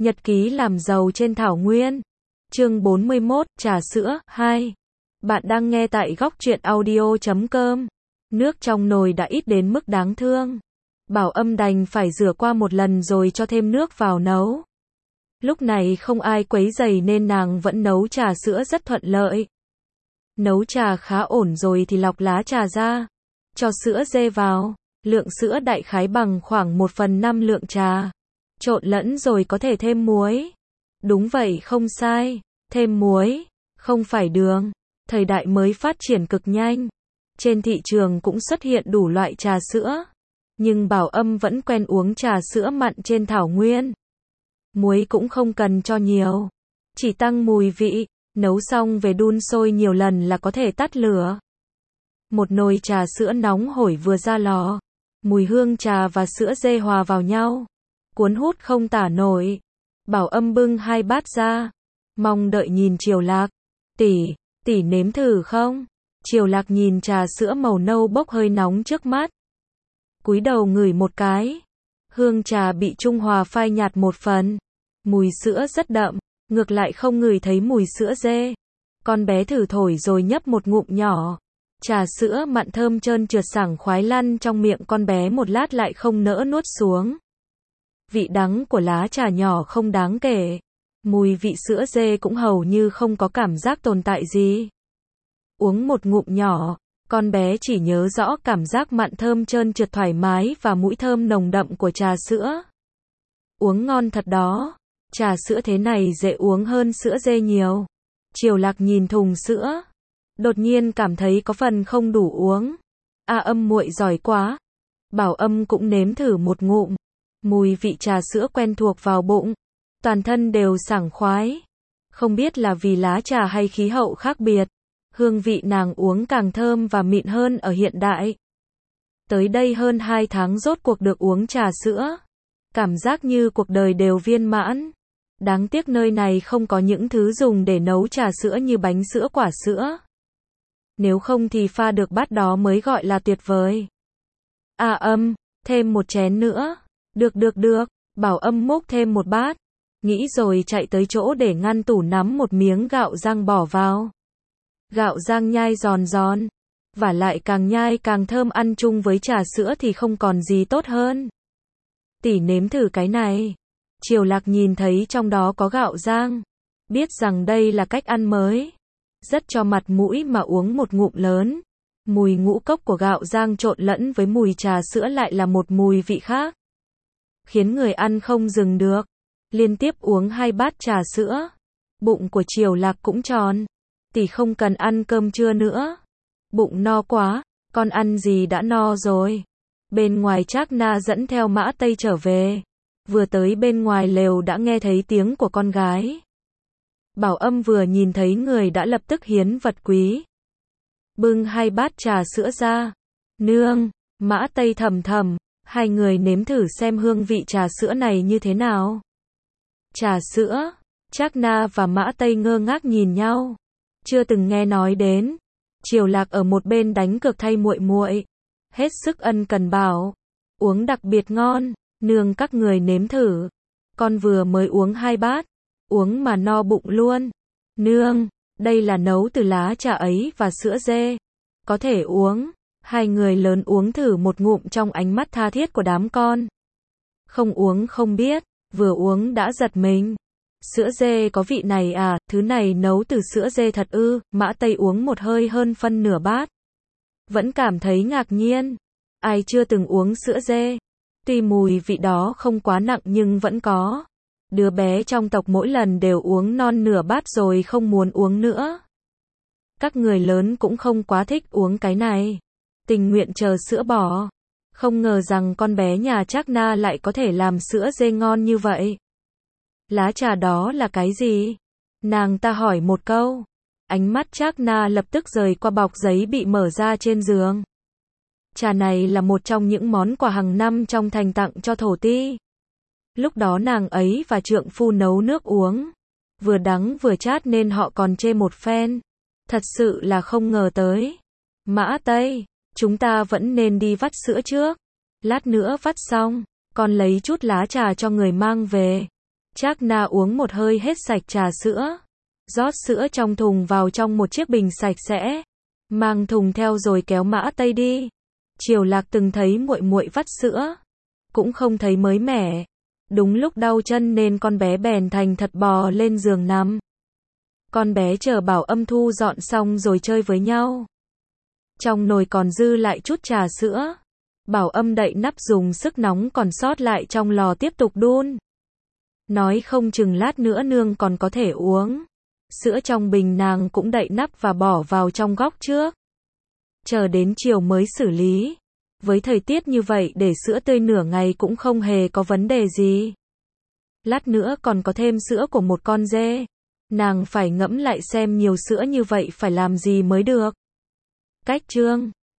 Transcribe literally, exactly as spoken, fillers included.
Nhật ký làm giàu trên thảo nguyên. Chương bốn mươi mốt, trà sữa, hai. Bạn đang nghe tại góc truyện audio chấm com. Nước trong nồi đã ít đến mức đáng thương. Bảo Âm đành phải rửa qua một lần rồi cho thêm nước vào nấu. Lúc này không ai quấy rầy nên nàng vẫn nấu trà sữa rất thuận lợi. Nấu trà khá ổn rồi thì lọc lá trà ra. Cho sữa dê vào. Lượng sữa đại khái bằng khoảng một phần năm lượng trà. Trộn lẫn rồi có thể thêm muối. Đúng vậy, không sai. Thêm muối, không phải đường. Thời đại mới phát triển cực nhanh. Trên thị trường cũng xuất hiện đủ loại trà sữa. Nhưng Bảo Âm vẫn quen uống trà sữa mặn trên thảo nguyên. Muối cũng không cần cho nhiều. Chỉ tăng mùi vị. Nấu xong về đun sôi nhiều lần là có thể tắt lửa. Một nồi trà sữa nóng hổi vừa ra lò. Mùi hương trà và sữa dê hòa vào nhau. Cuốn hút không tả nổi. Bảo Âm bưng hai bát ra. Mong đợi nhìn Triều Lạc. Tỷ, tỷ nếm thử không? Triều Lạc nhìn trà sữa màu nâu bốc hơi nóng trước mắt. Cúi đầu ngửi một cái. Hương trà bị trung hòa phai nhạt một phần. Mùi sữa rất đậm, ngược lại không ngửi thấy mùi sữa dê. Con bé thử thổi rồi nhấp một ngụm nhỏ. Trà sữa mặn thơm trơn trượt sảng khoái lăn trong miệng con bé một lát lại không nỡ nuốt xuống. Vị đắng của lá trà nhỏ không đáng kể. Mùi vị sữa dê cũng hầu như không có cảm giác tồn tại gì. Uống một ngụm nhỏ, con bé chỉ nhớ rõ cảm giác mặn thơm trơn trượt thoải mái và mũi thơm nồng đậm của trà sữa. Uống ngon thật đó. Trà sữa thế này dễ uống hơn sữa dê nhiều. Triều Lạc nhìn thùng sữa. Đột nhiên cảm thấy có phần không đủ uống. A Âm muội giỏi quá. Bảo Âm cũng nếm thử một ngụm. Mùi vị trà sữa quen thuộc vào bụng. Toàn thân đều sảng khoái. Không biết là vì lá trà hay khí hậu khác biệt. Hương vị nàng uống càng thơm và mịn hơn ở hiện đại. Tới đây hơn hai tháng rốt cuộc được uống trà sữa. Cảm giác như cuộc đời đều viên mãn. Đáng tiếc nơi này không có những thứ dùng để nấu trà sữa như bánh sữa quả sữa. Nếu không thì pha được bát đó mới gọi là tuyệt vời. A Âm, thêm một chén nữa. Được được được, Bảo Âm múc thêm một bát. Nghĩ rồi chạy tới chỗ để ngăn tủ nắm một miếng gạo rang bỏ vào. Gạo rang nhai giòn giòn. Và lại càng nhai càng thơm, ăn chung với trà sữa thì không còn gì tốt hơn. Tỷ nếm thử cái này. Triều Lạc nhìn thấy trong đó có gạo rang. Biết rằng đây là cách ăn mới. Rất cho mặt mũi mà uống một ngụm lớn. Mùi ngũ cốc của gạo rang trộn lẫn với mùi trà sữa lại là một mùi vị khác. Khiến người ăn không dừng được. Liên tiếp uống hai bát trà sữa. Bụng của Triều Lạc cũng tròn. Tỷ không cần ăn cơm trưa nữa. Bụng no quá, con ăn gì đã no rồi. Bên ngoài Trác Na dẫn theo Mã Tây trở về. Vừa tới bên ngoài lều đã nghe thấy tiếng của con gái. Bảo Âm vừa nhìn thấy người đã lập tức hiến vật quý. Bưng hai bát trà sữa ra. Nương, Mã Tây thầm thầm, hai người nếm thử xem hương vị trà sữa này như thế nào. Trà sữa, Trác Na và Mã Tây ngơ ngác nhìn nhau. Chưa từng nghe nói đến. Triều Lạc ở một bên đánh cược thay muội muội. Hết sức ân cần bảo. Uống đặc biệt ngon, nương các người nếm thử. Con vừa mới uống hai bát. Uống mà no bụng luôn. Nương, đây là nấu từ lá trà ấy và sữa dê. Có thể uống. Hai người lớn uống thử một ngụm trong ánh mắt tha thiết của đám con. Không uống không biết, vừa uống đã giật mình. Sữa dê có vị này à, thứ này nấu từ sữa dê thật ư? Mã Tây uống một hơi hơn phân nửa bát. Vẫn cảm thấy ngạc nhiên. Ai chưa từng uống sữa dê? Tuy mùi vị đó không quá nặng nhưng vẫn có. Đứa bé trong tộc mỗi lần đều uống non nửa bát rồi không muốn uống nữa. Các người lớn cũng không quá thích uống cái này. Tình nguyện chờ sữa bò. Không ngờ rằng con bé nhà Trác Na lại có thể làm sữa dê ngon như vậy. Lá trà đó là cái gì? Nàng ta hỏi một câu. Ánh mắt Trác Na lập tức rời qua bọc giấy bị mở ra trên giường. Trà này là một trong những món quà hàng năm trong thành tặng cho thổ ti. Lúc đó nàng ấy và trượng phu nấu nước uống. Vừa đắng vừa chát nên họ còn chê một phen. Thật sự là không ngờ tới. Mã Tây, chúng ta vẫn nên đi vắt sữa trước. Lát nữa vắt xong, con lấy chút lá trà cho người mang về. Trác Na uống một hơi hết sạch trà sữa, rót sữa trong thùng vào trong một chiếc bình sạch sẽ, mang thùng theo rồi kéo Mã Tây đi. Triều Lạc từng thấy muội muội vắt sữa, cũng không thấy mới mẻ. Đúng lúc đau chân nên con bé bèn thành thật bò lên giường nằm. Con bé chờ Bảo Âm thu dọn xong rồi chơi với nhau. Trong nồi còn dư lại chút trà sữa. Bảo Âm đậy nắp dùng sức nóng còn sót lại trong lò tiếp tục đun. Nói không chừng lát nữa nương còn có thể uống. Sữa trong bình nàng cũng đậy nắp và bỏ vào trong góc trước. Chờ đến chiều mới xử lý. Với thời tiết như vậy để sữa tươi nửa ngày cũng không hề có vấn đề gì. Lát nữa còn có thêm sữa của một con dê. Nàng phải ngẫm lại xem nhiều sữa như vậy phải làm gì mới được. Cách chương